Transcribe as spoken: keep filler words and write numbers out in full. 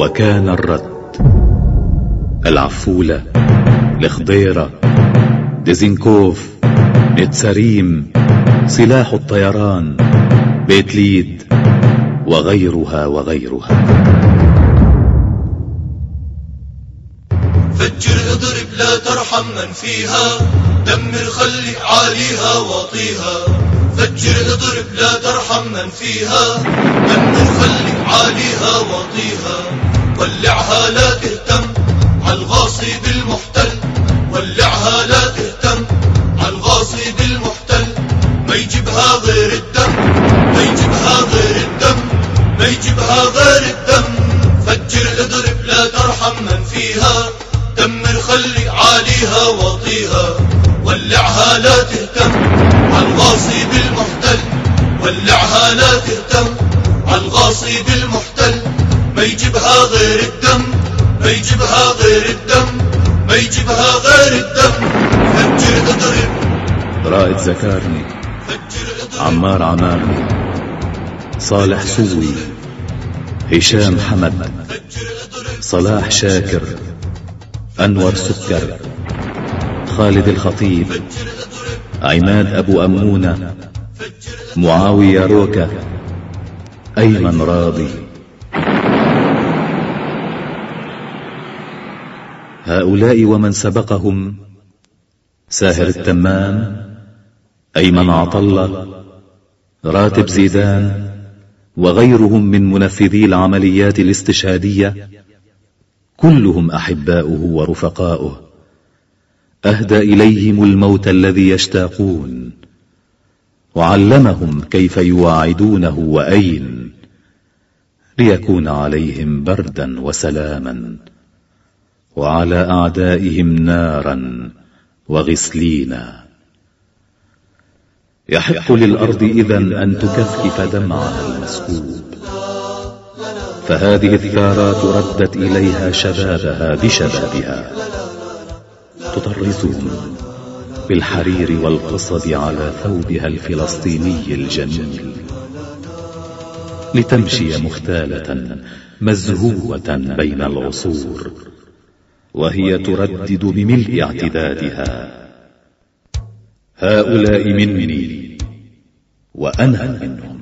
وكان الرد: العفولة، الخضيرة، ديزنكوف، نتساريم، سلاح الطيران، بيت ليد، وغيرها وغيرها. فجر اضرب لا ترحم من فيها، دمر خلي عاليها واطيها. فجر اضرب لا ترحم من فيها، دمر خلي عاليها واطيها. ولعها لا تهتم عالغاصب المحتل، ولعها لا تهتم عالغاصب المحتل. ما يجيبها غير الدم، ما يجيبها غير الدم، ما يجيبها غير الدم. فجر اضرب لا ترحم من فيها، دمر خلي عاليها واطيها. ولعها لا تهتم عالغاصب المحتل، ولعها لا تهتم عالغاصب المحتل. ما يجيبها غير الدم، ما يجيبها غير الدم، ما يجيبها غير الدم. فجر اضرب. رائد زكارني، عمار عمامي، صالح سوي، هشام حمد، صلاح شاكر، أنور سكر، خالد الخطيب، عماد أبو أمونة، معاوية روكة، أيمن راضي. هؤلاء ومن سبقهم: ساهر التمام، أيمن عطلة، راتب زيدان، وغيرهم من منفذي العمليات الاستشهادية، كلهم أحباؤه ورفقاؤه. أهدى إليهم الموت الذي يشتاقون، وعلمهم كيف يواعدونه وأين، ليكون عليهم بردا وسلاما، وعلى أعدائهم نارا وغسلينا. يحق للأرض إذن أن تكثف دمعها المسكوب، فهذه الثارات ردت إليها شبابها بشبابها، تطرزهم بالحرير والقصب على ثوبها الفلسطيني الجميل، لتمشي مختالة مزهوة بين العصور، وهي تردد بملء اعتدادها: هؤلاء مني وأنا منهم.